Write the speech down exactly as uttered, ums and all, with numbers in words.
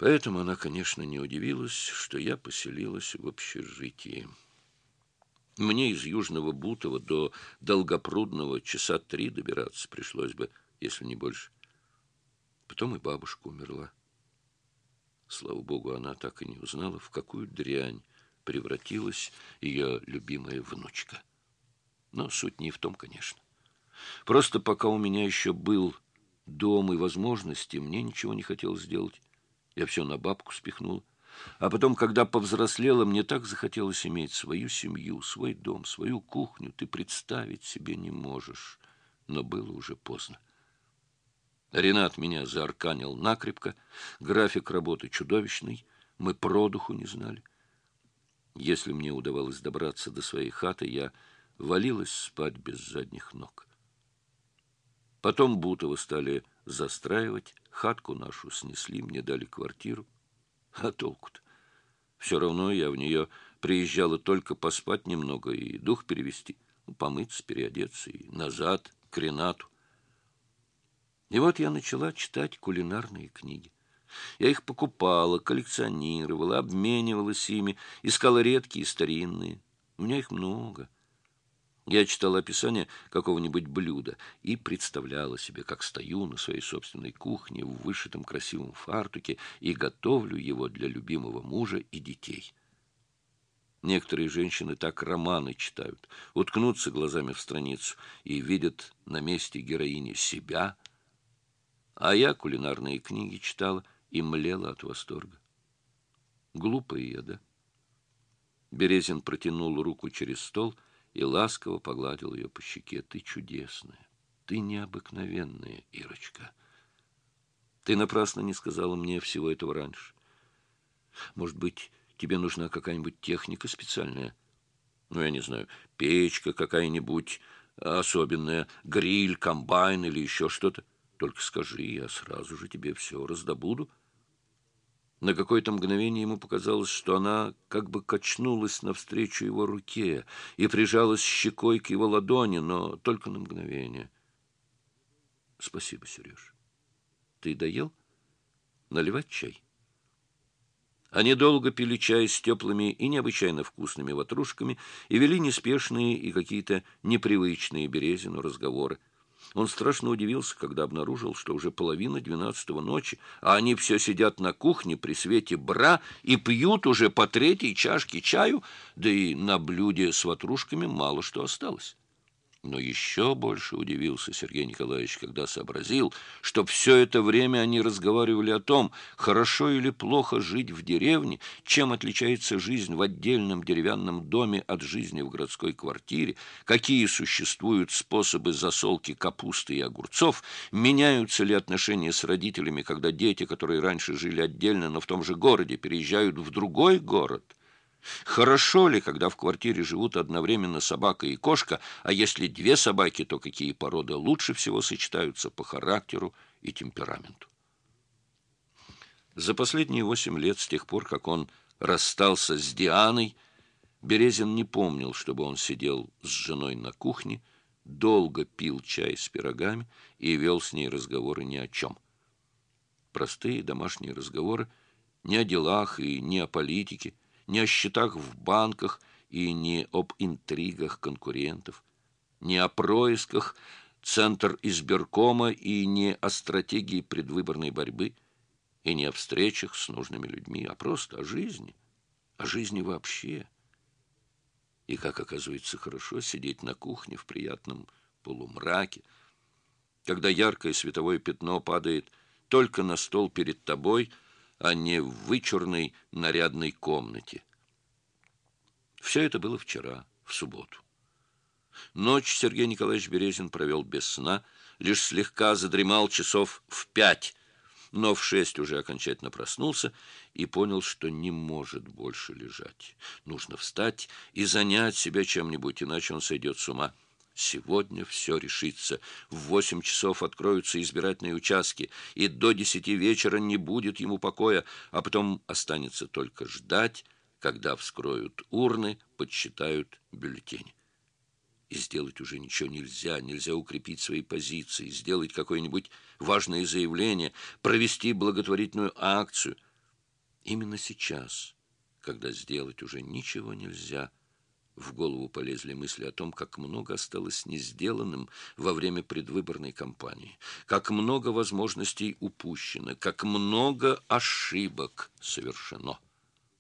Поэтому она, конечно, не удивилась, что я поселилась в общежитии. Мне из Южного Бутова до Долгопрудного часа три добираться пришлось бы, если не больше. Потом и бабушка умерла. Слава богу, она так и не узнала, в какую дрянь превратилась ее любимая внучка. Но суть не в том, конечно. Просто пока у меня еще был дом и возможности, мне ничего не хотелось сделать. Я все на бабку спихнул. А потом, когда повзрослела, мне так захотелось иметь свою семью, свой дом, свою кухню. Ты представить себе не можешь. Но было уже поздно. Ренат меня заарканил накрепко. График работы чудовищный. Мы продуху не знали. Если мне удавалось добраться до своей хаты, я валилась спать без задних ног. Потом Бутово стали застраивать, хатку нашу снесли, мне дали квартиру. А толку-то? Все равно я в нее приезжала только поспать немного и дух перевести, помыться, переодеться и назад к Ренату. И вот я начала читать кулинарные книги. Я их покупала, коллекционировала, обменивалась ими, искала редкие, старинные. У меня их много. Я читала описание какого-нибудь блюда и представляла себе, как стою на своей собственной кухне в вышитом красивом фартуке и готовлю его для любимого мужа и детей. Некоторые женщины так романы читают, уткнутся глазами в страницу и видят на месте героини себя, а я кулинарные книги читала и млела от восторга. Глупая я, да? Березин протянул руку через стол и ласково погладил ее по щеке. Ты чудесная, ты необыкновенная, Ирочка. Ты напрасно не сказала мне всего этого раньше. Может быть, тебе нужна какая-нибудь техника специальная? Ну, я не знаю, печка какая-нибудь особенная, гриль, комбайн или еще что-то. Только скажи, я сразу же тебе все раздобуду. На какое-то мгновение ему показалось, что она как бы качнулась навстречу его руке и прижалась щекой к его ладони, но только на мгновение. Спасибо, Сереж. Ты доел? Наливать чай? Они долго пили чай с теплыми и необычайно вкусными ватрушками и вели неспешные и какие-то непривычные Березину разговоры. Он страшно удивился, когда обнаружил, что уже половина двенадцатого ночи, а они все сидят на кухне при свете бра и пьют уже по третьей чашке чаю, да и на блюде с ватрушками мало что осталось. Но еще больше удивился Сергей Николаевич, когда сообразил, что все это время они разговаривали о том, хорошо или плохо жить в деревне, чем отличается жизнь в отдельном деревянном доме от жизни в городской квартире, какие существуют способы засолки капусты и огурцов, меняются ли отношения с родителями, когда дети, которые раньше жили отдельно, но в том же городе, переезжают в другой город. Хорошо ли, когда в квартире живут одновременно собака и кошка, а если две собаки, то какие породы лучше всего сочетаются по характеру и темпераменту? За последние восемь лет, с тех пор, как он расстался с Дианой, Березин не помнил, чтобы он сидел с женой на кухне, долго пил чай с пирогами и вел с ней разговоры ни о чем. Простые домашние разговоры, не о делах и не о политике, не о счетах в банках и не об интригах конкурентов, не о происках Центр избиркома и не о стратегии предвыборной борьбы, и не о встречах с нужными людьми, а просто о жизни, о жизни вообще. И, как оказывается, хорошо сидеть на кухне в приятном полумраке, когда яркое световое пятно падает только на стол перед тобой, а не в вычурной нарядной комнате. Все это было вчера, в субботу. Ночь Сергей Николаевич Березин провел без сна, лишь слегка задремал часов в пять, но в шесть уже окончательно проснулся и понял, что не может больше лежать. Нужно встать и занять себя чем-нибудь, иначе он сойдет с ума. Сегодня все решится. В восемь часов откроются избирательные участки, и до десяти вечера не будет ему покоя, а потом останется только ждать, когда вскроют урны, подсчитают бюллетени. И сделать уже ничего нельзя, нельзя укрепить свои позиции, сделать какое-нибудь важное заявление, провести благотворительную акцию. Именно сейчас, когда сделать уже ничего нельзя, в голову полезли мысли о том, как много осталось не сделанным во время предвыборной кампании, как много возможностей упущено, как много ошибок совершено.